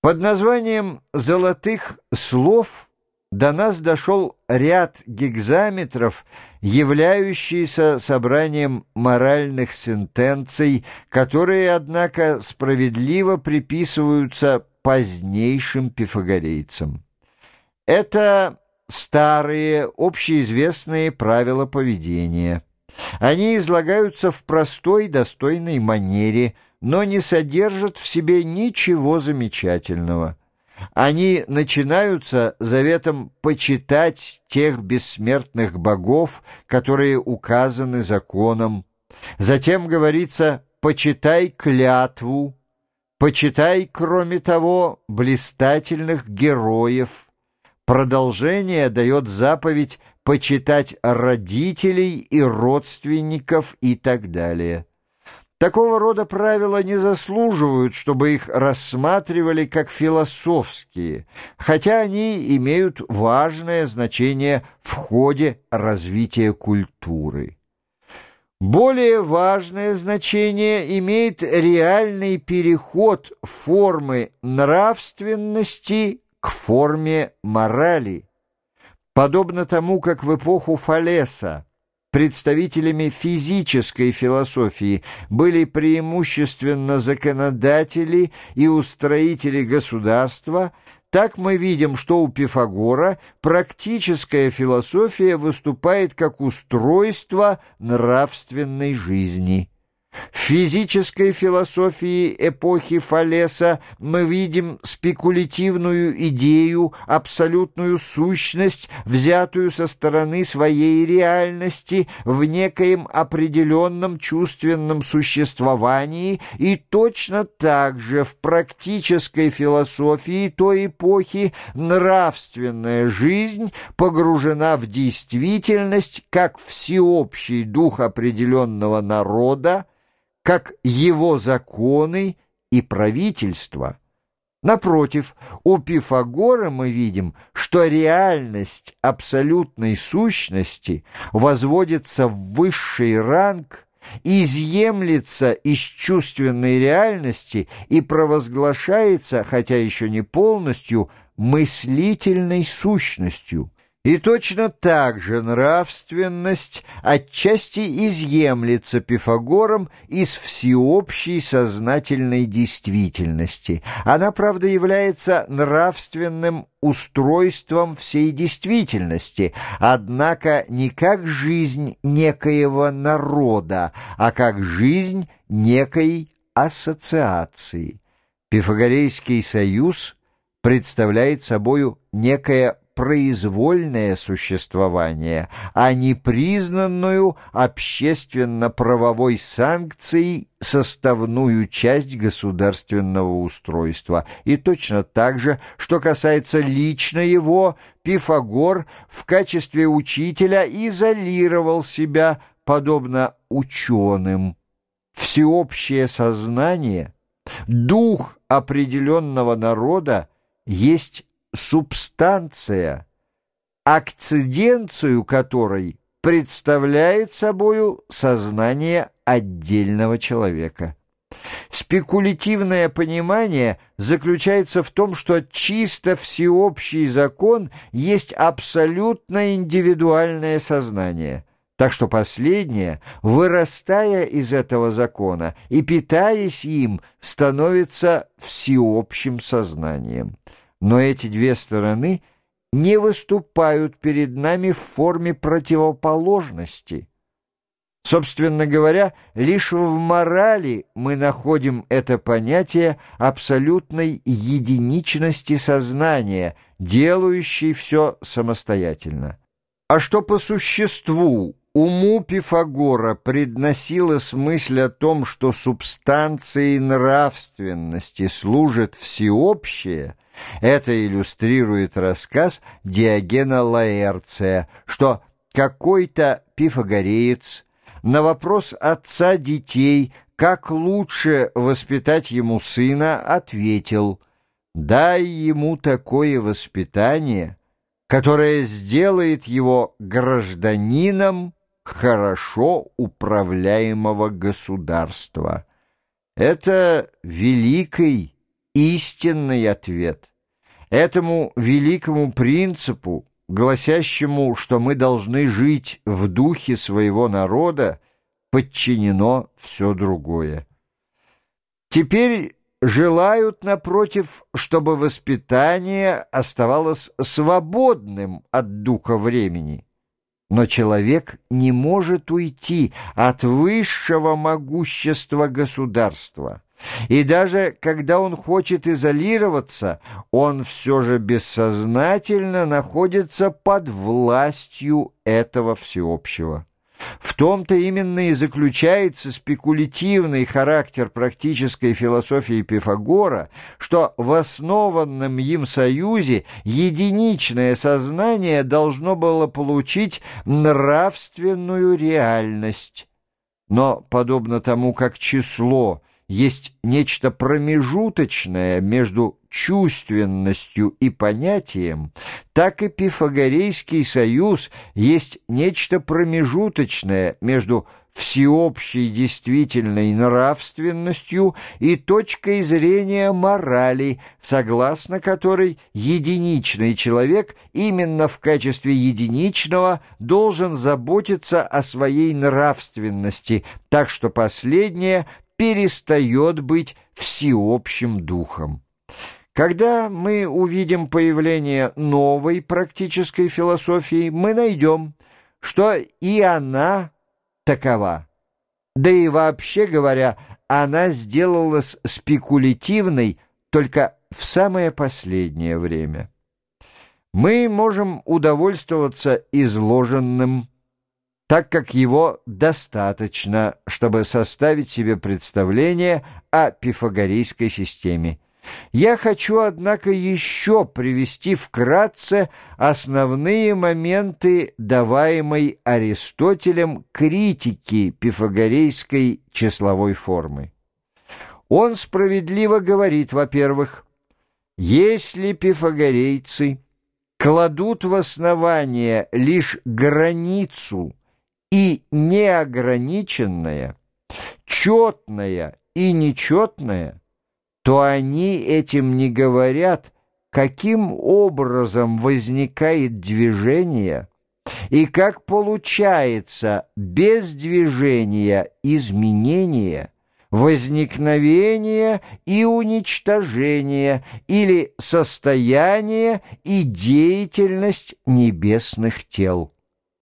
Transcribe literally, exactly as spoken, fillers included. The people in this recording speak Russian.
Под названием «золотых слов» до нас дошел ряд гекзаметров, являющийся собранием моральных сентенций, которые, однако, справедливо приписываются позднейшим пифагорейцам. Это старые, общеизвестные правила поведения. Они излагаются в простой, достойной манере, но не содержат в себе ничего замечательного. Они начинаются заветом почитать тех бессмертных богов, которые указаны законом. Затем говорится «почитай клятву», «почитай, кроме того, блистательных героев». Продолжение дает заповедь почитать родителей и родственников и так далее. Такого рода правила не заслуживают, чтобы их рассматривали как философские, хотя они имеют важное значение в ходе развития культуры. Более важное значение имеет реальный переход формы нравственности к форме морали. Подобно тому, как в эпоху Фалеса представителями физической философии были преимущественно законодатели и устроители государства, так мы видим, что у Пифагора практическая философия выступает как устройство нравственной жизни. В физической философии эпохи Фалеса мы видим спекулятивную идею, абсолютную сущность, взятую со стороны своей реальности в некоем определенном чувственном существовании, и точно так же в практической философии той эпохи нравственная жизнь погружена в действительность как всеобщий дух определенного народа, как его законы и правительство. Напротив, у Пифагора мы видим, что реальность абсолютной сущности возводится в высший ранг, изъемлется из чувственной реальности и провозглашается, хотя еще не полностью, мыслительной сущностью. И точно так же нравственность отчасти изъемлется Пифагором из всеобщей сознательной действительности. Она, правда, является нравственным устройством всей действительности, однако не как жизнь некоего народа, а как жизнь некой ассоциации. Пифагорейский союз представляет собою некое произвольное существование, а не признанную общественно-правовой санкцией составную часть государственного устройства. И точно так же, что касается лично его, Пифагор в качестве учителя изолировал себя, подобно ученым. Всеобщее сознание, дух определенного народа есть субстанция, акциденцию которой представляет собою сознание отдельного человека. Спекулятивное понимание заключается в том, что чисто всеобщий закон есть абсолютно индивидуальное сознание, так что последнее, вырастая из этого закона и питаясь им, становится всеобщим сознанием. Но эти две стороны не выступают перед нами в форме противоположности. Собственно говоря, лишь в морали мы находим это понятие абсолютной единичности сознания, делающей все самостоятельно. А что по существу уму Пифагора предносилась мысль о том, что субстанцией нравственности служит всеобщее, это иллюстрирует рассказ Диогена Лаэрция, что какой-то пифагореец на вопрос отца детей, как лучше воспитать ему сына, ответил: «Дай ему такое воспитание, которое сделает его гражданином хорошо управляемого государства». Это великий истинный ответ. Этому великому принципу, гласящему, что мы должны жить в духе своего народа, подчинено все другое. Теперь желают, напротив, чтобы воспитание оставалось свободным от духа времени. Но человек не может уйти от высшего могущества государства. И даже когда он хочет изолироваться, он все же бессознательно находится под властью этого всеобщего. В том-то именно и заключается спекулятивный характер практической философии Пифагора, что в основанном им союзе единичное сознание должно было получить нравственную реальность. Но, подобно тому, как число есть нечто промежуточное между чувственностью и понятием, так и Пифагорейский союз есть нечто промежуточное между всеобщей действительной нравственностью и точкой зрения морали, согласно которой единичный человек именно в качестве единичного должен заботиться о своей нравственности, так что последняя перестает быть всеобщим духом. Когда мы увидим появление новой практической философии, мы найдем, что и она такова. Да и вообще говоря, она сделалась спекулятивной только в самое последнее время. Мы можем удовольствоваться изложенным, так как его достаточно, чтобы составить себе представление о пифагорейской системе. Я хочу, однако, еще привести вкратце основные моменты даваемой Аристотелем критики пифагорейской числовой формы. Он справедливо говорит, во-первых, если пифагорейцы кладут в основание лишь границу и неограниченное, четное и нечетное, то они этим не говорят, каким образом возникает движение и как получается без движения изменение, возникновение и уничтожение или состояние и деятельность небесных тел.